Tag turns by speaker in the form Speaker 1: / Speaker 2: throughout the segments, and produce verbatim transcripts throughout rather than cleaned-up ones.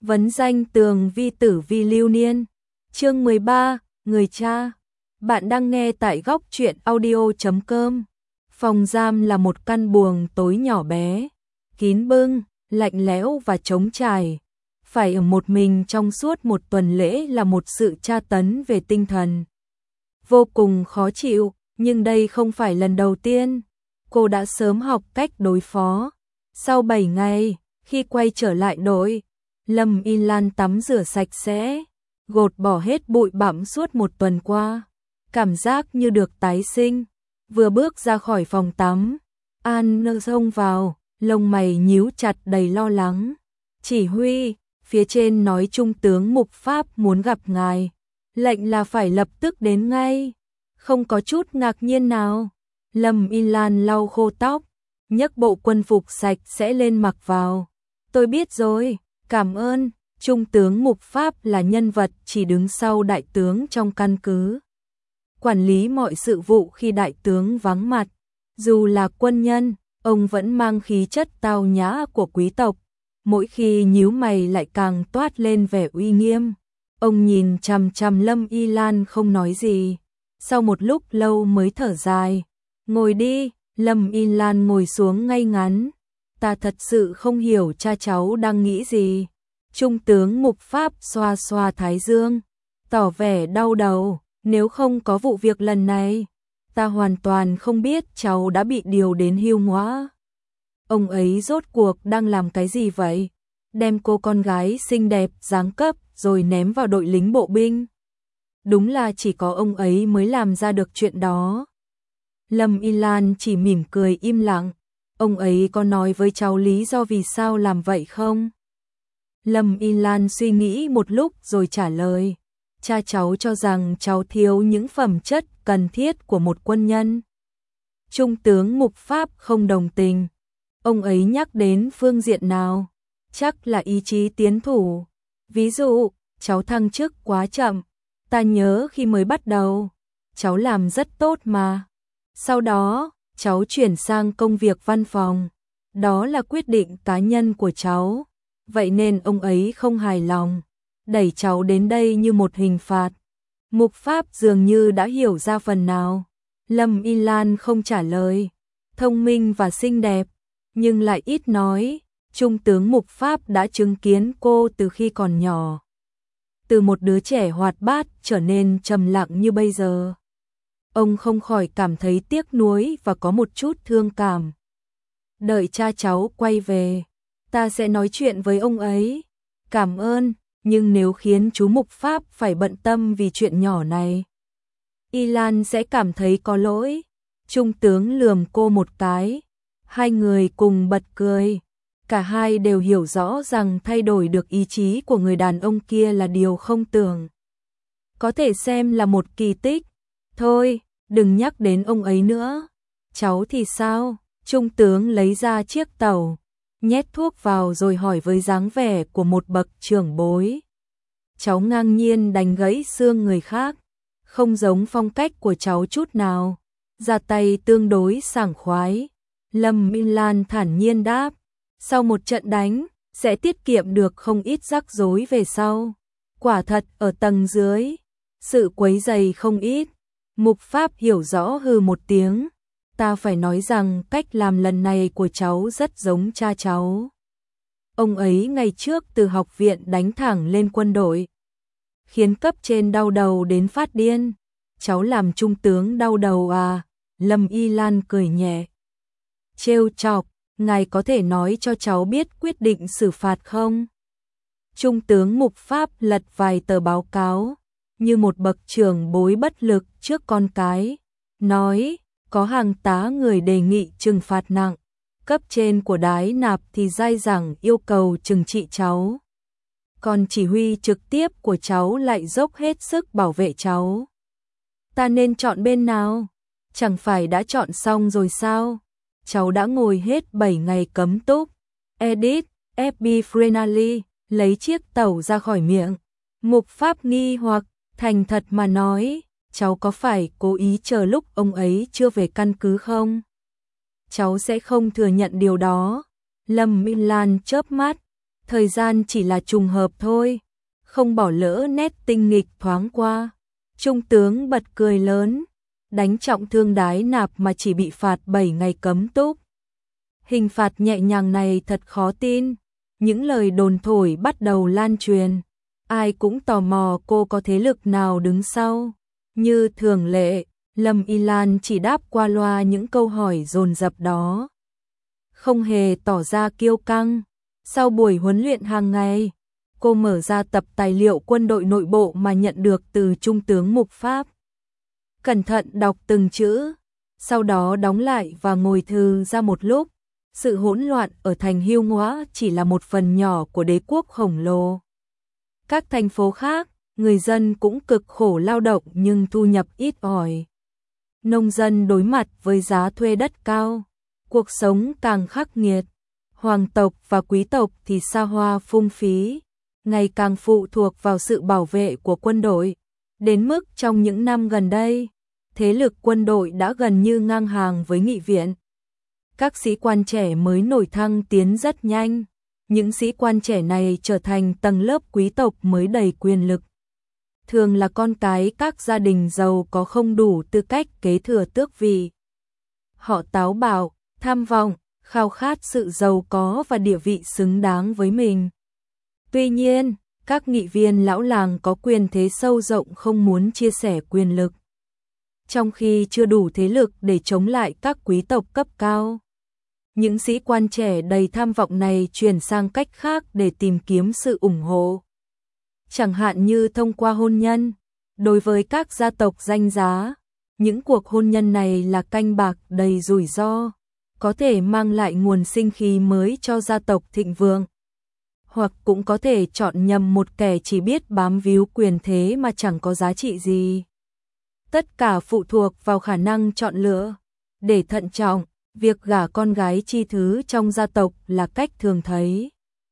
Speaker 1: Vấn danh tường vi tử vi lưu niên. Chương mười ba, người cha. Bạn đang nghe tại góc truyện audio chấm com. Phòng giam là một căn buồng tối nhỏ bé, kín bưng, lạnh lẽo và trống trải. Phải ở một mình trong suốt một tuần lễ là một sự tra tấn về tinh thần. Vô cùng khó chịu, nhưng đây không phải lần đầu tiên. Cô đã sớm học cách đối phó. Sau bảy ngày, khi quay trở lại đội, Lâm Y Lan tắm rửa sạch sẽ, gột bỏ hết bụi bặm suốt một tuần qua. Cảm giác như được tái sinh. Vừa bước ra khỏi phòng tắm, An nơ xông vào, lông mày nhíu chặt đầy lo lắng. Chỉ huy, phía trên nói trung tướng Mục Pháp muốn gặp ngài. Lệnh là phải lập tức đến ngay. Không có chút ngạc nhiên nào. Lâm Y Lan lau khô tóc, nhấc bộ quân phục sạch sẽ lên mặc vào. Tôi biết rồi, cảm ơn. Trung tướng Mục Pháp là nhân vật chỉ đứng sau đại tướng trong căn cứ, quản lý mọi sự vụ khi đại tướng vắng mặt. Dù là quân nhân, ông vẫn mang khí chất tao nhã của quý tộc. Mỗi khi nhíu mày lại càng toát lên vẻ uy nghiêm. Ông nhìn chằm chằm Lâm Y Lan không nói gì. Sau một lúc lâu mới thở dài. Ngồi đi. Lâm Y Lan ngồi xuống ngay ngắn. Ta thật sự không hiểu cha cháu đang nghĩ gì. Trung tướng Mục Pháp xoa xoa thái dương, tỏ vẻ đau đầu. Nếu không có vụ việc lần này, ta hoàn toàn không biết cháu đã bị điều đến hưu ngõa. Ông ấy rốt cuộc đang làm cái gì vậy? Đem cô con gái xinh đẹp giáng cấp rồi ném vào đội lính bộ binh. Đúng là chỉ có ông ấy mới làm ra được chuyện đó. Lâm Y Lan chỉ mỉm cười im lặng. Ông ấy có nói với cháu lý do vì sao làm vậy không? Lâm Y Lan suy nghĩ một lúc rồi trả lời. Cha cháu cho rằng cháu thiếu những phẩm chất cần thiết của một quân nhân. Trung tướng Mục Pháp không đồng tình. Ông ấy nhắc đến phương diện nào? Chắc là ý chí tiến thủ. Ví dụ, cháu thăng chức quá chậm. Ta nhớ khi mới bắt đầu, cháu làm rất tốt mà. Sau đó, cháu chuyển sang công việc văn phòng. Đó là quyết định cá nhân của cháu. Vậy nên ông ấy không hài lòng, đẩy cháu đến đây như một hình phạt. Mục Pháp dường như đã hiểu ra phần nào. Lâm Y Lan không trả lời. Thông minh và xinh đẹp, nhưng lại ít nói. Trung tướng Mục Pháp đã chứng kiến cô từ khi còn nhỏ. Từ một đứa trẻ hoạt bát trở nên trầm lặng như bây giờ. Ông không khỏi cảm thấy tiếc nuối và có một chút thương cảm. Đợi cha cháu quay về, ta sẽ nói chuyện với ông ấy. Cảm ơn, nhưng nếu khiến chú Mục Pháp phải bận tâm vì chuyện nhỏ này, Y Lan sẽ cảm thấy có lỗi. Trung tướng lườm cô một cái. Hai người cùng bật cười. Cả hai đều hiểu rõ rằng thay đổi được ý chí của người đàn ông kia là điều không tưởng. Có thể xem là một kỳ tích. Thôi, đừng nhắc đến ông ấy nữa. Cháu thì sao? Trung tướng lấy ra chiếc tàu, nhét thuốc vào rồi hỏi với dáng vẻ của một bậc trưởng bối. Cháu ngang nhiên đánh gãy xương người khác, không giống phong cách của cháu chút nào. Ra tay tương đối sảng khoái. Lâm Y Lan thản nhiên đáp. Sau một trận đánh, sẽ tiết kiệm được không ít rắc rối về sau. Quả thật ở tầng dưới, sự quấy rầy không ít. Mục Pháp hiểu rõ hừ một tiếng. Ta phải nói rằng cách làm lần này của cháu rất giống cha cháu. Ông ấy ngày trước từ học viện đánh thẳng lên quân đội, khiến cấp trên đau đầu đến phát điên. Cháu làm trung tướng đau đầu à? Lâm Y Lan cười nhẹ. Trêu chọc, ngài có thể nói cho cháu biết quyết định xử phạt không? Trung tướng Mục Pháp lật vài tờ báo cáo, như một bậc trưởng bối bất lực trước con cái. Nói, có hàng tá người đề nghị trừng phạt nặng. Cấp trên của Đái Nạp thì dai dẳng yêu cầu trừng trị cháu. Còn chỉ huy trực tiếp của cháu lại dốc hết sức bảo vệ cháu. Ta nên chọn bên nào? Chẳng phải đã chọn xong rồi sao? Cháu đã ngồi hết bảy ngày cấm túc. Edit, ép bê Frenally, lấy chiếc tẩu ra khỏi miệng. Mục Pháp nghi hoặc, thành thật mà nói, cháu có phải cố ý chờ lúc ông ấy chưa về căn cứ không? Cháu sẽ không thừa nhận điều đó. Lâm Y Lan chớp mắt, Thời gian chỉ là trùng hợp thôi, không bỏ lỡ nét tinh nghịch thoáng qua. Trung tướng bật cười lớn, đánh trọng thương Đái Nạp mà chỉ bị phạt bảy ngày cấm túc. Hình phạt nhẹ nhàng này thật khó tin, những lời đồn thổi bắt đầu lan truyền. Ai cũng tò mò cô có thế lực nào đứng sau. Như thường lệ, Lâm Y Lan chỉ đáp qua loa những câu hỏi dồn dập đó, không hề tỏ ra kiêu căng. Sau buổi huấn luyện hàng ngày, cô mở ra tập tài liệu quân đội nội bộ mà nhận được từ Trung tướng Mục Pháp. Cẩn thận đọc từng chữ, sau đó đóng lại và ngồi thư ra một lúc. Sự hỗn loạn ở thành Hưu Ngõa chỉ là một phần nhỏ của đế quốc khổng lồ. Các thành phố khác, người dân cũng cực khổ lao động nhưng thu nhập ít ỏi. Nông dân đối mặt với giá thuê đất cao, cuộc sống càng khắc nghiệt. Hoàng tộc và quý tộc thì xa hoa phung phí, ngày càng phụ thuộc vào sự bảo vệ của quân đội. Đến mức trong những năm gần đây, thế lực quân đội đã gần như ngang hàng với nghị viện. Các sĩ quan trẻ mới nổi thăng tiến rất nhanh. Những sĩ quan trẻ này trở thành tầng lớp quý tộc mới đầy quyền lực. Thường là con cái các gia đình giàu có không đủ tư cách kế thừa tước vị. Họ táo bạo, tham vọng, khao khát sự giàu có và địa vị xứng đáng với mình. Tuy nhiên, các nghị viên lão làng có quyền thế sâu rộng không muốn chia sẻ quyền lực, trong khi chưa đủ thế lực để chống lại các quý tộc cấp cao. Những sĩ quan trẻ đầy tham vọng này chuyển sang cách khác để tìm kiếm sự ủng hộ. Chẳng hạn như thông qua hôn nhân. Đối với các gia tộc danh giá, những cuộc hôn nhân này là canh bạc đầy rủi ro, có thể mang lại nguồn sinh khí mới cho gia tộc thịnh vượng, hoặc cũng có thể chọn nhầm một kẻ chỉ biết bám víu quyền thế mà chẳng có giá trị gì. Tất cả phụ thuộc vào khả năng chọn lựa. Để thận trọng, việc gả con gái chi thứ trong gia tộc là cách thường thấy.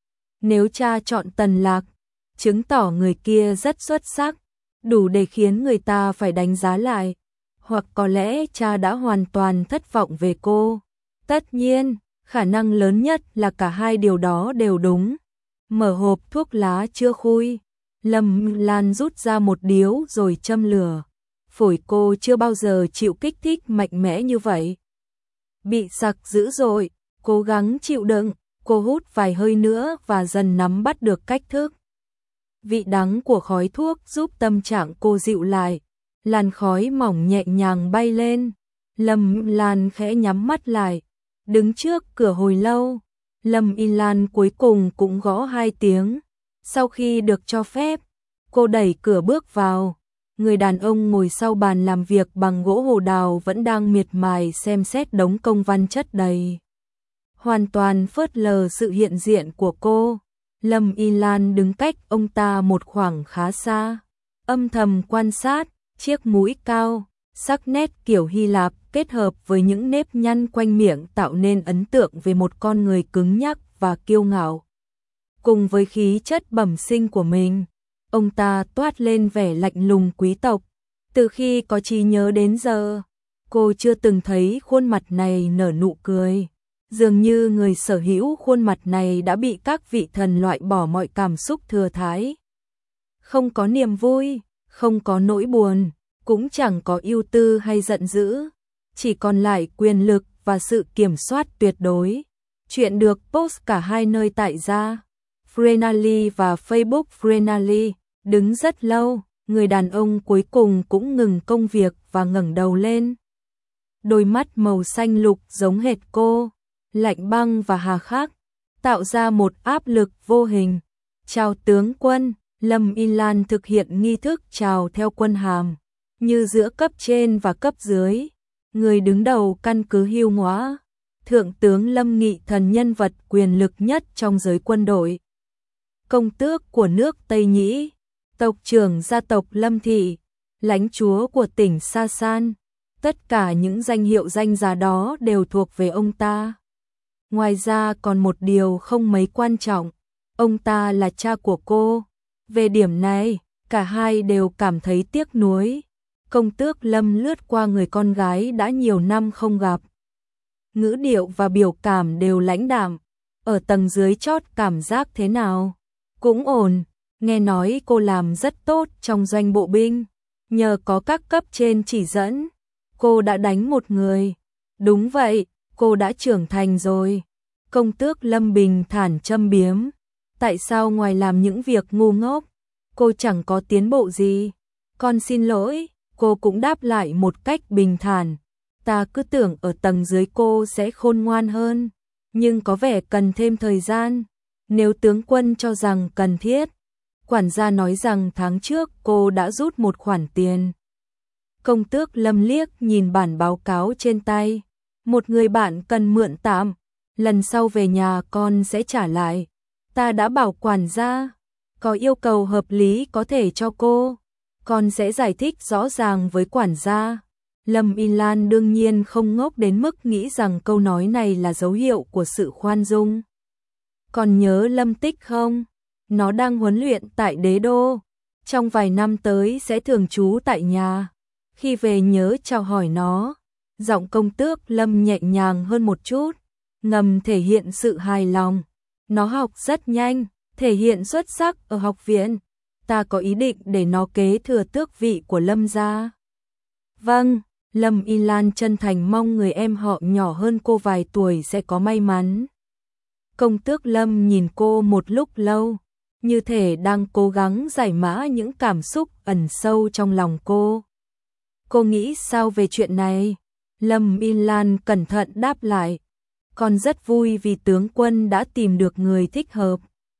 Speaker 1: Nếu cha chọn Tần Lạc, chứng tỏ người kia rất xuất sắc, đủ để khiến người ta phải đánh giá lại, hoặc có lẽ cha đã hoàn toàn thất vọng về cô. Tất nhiên, khả năng lớn nhất là cả hai điều đó đều đúng. Mở hộp thuốc lá chưa khui, Lâm Lan rút ra một điếu rồi châm lửa. Phổi cô chưa bao giờ chịu kích thích mạnh mẽ như vậy. Bị sặc dữ dội, cố gắng chịu đựng, cô hút vài hơi nữa và dần nắm bắt được cách thức. Vị đắng của khói thuốc giúp tâm trạng cô dịu lại, làn khói mỏng nhẹ nhàng bay lên. Lâm Lan khẽ nhắm mắt lại, đứng trước cửa hồi lâu. Lâm Y Lan cuối cùng cũng gõ hai tiếng. Sau khi được cho phép, cô đẩy cửa bước vào. Người đàn ông ngồi sau bàn làm việc bằng gỗ hồ đào vẫn đang miệt mài xem xét đống công văn chất đầy, hoàn toàn phớt lờ sự hiện diện của cô. Lâm Y Lan đứng cách ông ta một khoảng khá xa, âm thầm quan sát. Chiếc mũi cao, sắc nét kiểu Hy Lạp kết hợp với những nếp nhăn quanh miệng tạo nên ấn tượng về một con người cứng nhắc và kiêu ngạo. Cùng với khí chất bẩm sinh của mình, ông ta toát lên vẻ lạnh lùng quý tộc. Từ khi có trí nhớ đến giờ, cô chưa từng thấy khuôn mặt này nở nụ cười. Dường như người sở hữu khuôn mặt này đã bị các vị thần loại bỏ mọi cảm xúc thừa thãi. Không có niềm vui, không có nỗi buồn, cũng chẳng có ưu tư hay giận dữ, chỉ còn lại quyền lực và sự kiểm soát tuyệt đối. Chuyện được post cả hai nơi tại gia Frenally và Facebook Frenally. Đứng rất lâu, người đàn ông cuối cùng cũng ngừng công việc và ngẩng đầu lên. Đôi mắt màu xanh lục giống hệt cô, lạnh băng và hà khắc, tạo ra một áp lực vô hình. Chào tướng quân. Lâm Y Lan thực hiện nghi thức chào theo quân hàm, như giữa cấp trên và cấp dưới. Người đứng đầu căn cứ Hưu Ngõa, Thượng tướng Lâm Nghị Thần, nhân vật quyền lực nhất trong giới quân đội. Công tước của nước Tây Nhĩ, tộc trưởng gia tộc Lâm Thị, lãnh chúa của tỉnh Sa San. Tất cả những danh hiệu danh giá đó đều thuộc về ông ta. Ngoài ra còn một điều không mấy quan trọng, ông ta là cha của cô. Về điểm này, cả hai đều cảm thấy tiếc nuối. Công tước Lâm lướt qua người con gái đã nhiều năm không gặp. Ngữ điệu và biểu cảm đều lãnh đạm. ở tầng dưới chót cảm giác thế nào? Cũng ổn, nghe nói cô làm rất tốt trong doanh bộ binh, nhờ có các cấp trên chỉ dẫn, cô đã đánh một người. Đúng vậy, cô đã trưởng thành rồi. Công tước Lâm bình thản châm biếm. Tại sao ngoài làm những việc ngu ngốc, cô chẳng có tiến bộ gì? Con xin lỗi, cô cũng đáp lại một cách bình thản. Ta cứ tưởng ở tầng dưới cô sẽ khôn ngoan hơn, nhưng có vẻ cần thêm thời gian. Nếu tướng quân cho rằng cần thiết, quản gia nói rằng tháng trước cô đã rút một khoản tiền. Công tước Lâm liếc nhìn bản báo cáo trên tay. Một người bạn cần mượn tạm, lần sau về nhà con sẽ trả lại. Ta đã bảo quản gia, có yêu cầu hợp lý có thể cho cô. Con sẽ giải thích rõ ràng với quản gia. Lâm Y Lan đương nhiên không ngốc đến mức nghĩ rằng câu nói này là dấu hiệu của sự khoan dung. Còn nhớ Lâm Tích không? Nó đang huấn luyện tại đế đô. Trong vài năm tới sẽ thường trú tại nhà. Khi về nhớ chào hỏi nó. Giọng công tước Lâm nhẹ nhàng hơn một chút, ngầm thể hiện sự hài lòng. Nó học rất nhanh, thể hiện xuất sắc ở học viện. Ta có ý định để nó kế thừa tước vị của Lâm gia. Vâng, Lâm Y Lan chân thành mong người em họ nhỏ hơn cô vài tuổi sẽ có may mắn. Công tước Lâm nhìn cô một lúc lâu, như thể đang cố gắng giải mã những cảm xúc ẩn sâu trong lòng cô. Cô nghĩ sao về chuyện này? Lâm Y Lan cẩn thận đáp lại. Con rất vui vì tướng quân đã tìm được người thích hợp.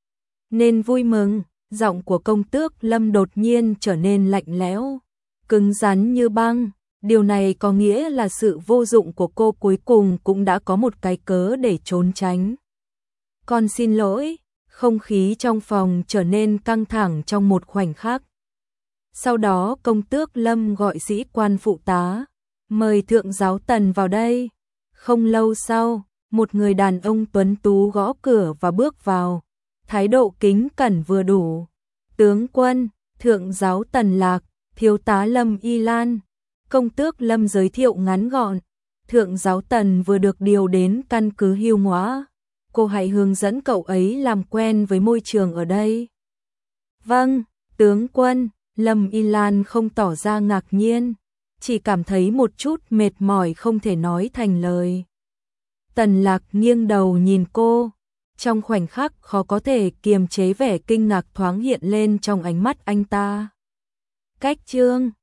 Speaker 1: Nên vui mừng, giọng của công tước Lâm đột nhiên trở nên lạnh lẽo, cứng rắn như băng. Điều này có nghĩa là sự vô dụng của cô cuối cùng cũng đã có một cái cớ để trốn tránh. Con xin lỗi, không khí trong phòng trở nên căng thẳng trong một khoảnh khắc. Sau đó công tước Lâm gọi sĩ quan phụ tá, mời thượng giáo Tần vào đây. Không lâu sau, một người đàn ông tuấn tú gõ cửa và bước vào, thái độ kính cẩn vừa đủ. Tướng quân, thượng giáo Tần Lạc, thiếu tá Lâm Y Lan. Công tước Lâm giới thiệu ngắn gọn. Thượng giáo Tần vừa được điều đến căn cứ Hưu Ngõa. Cô hãy hướng dẫn cậu ấy làm quen với môi trường ở đây. Vâng, tướng quân. Lâm Y Lan không tỏ ra ngạc nhiên, chỉ cảm thấy một chút mệt mỏi không thể nói thành lời. Tần Lạc nghiêng đầu nhìn cô, trong khoảnh khắc khó có thể kiềm chế vẻ kinh ngạc thoáng hiện lên trong ánh mắt anh ta. Cách chương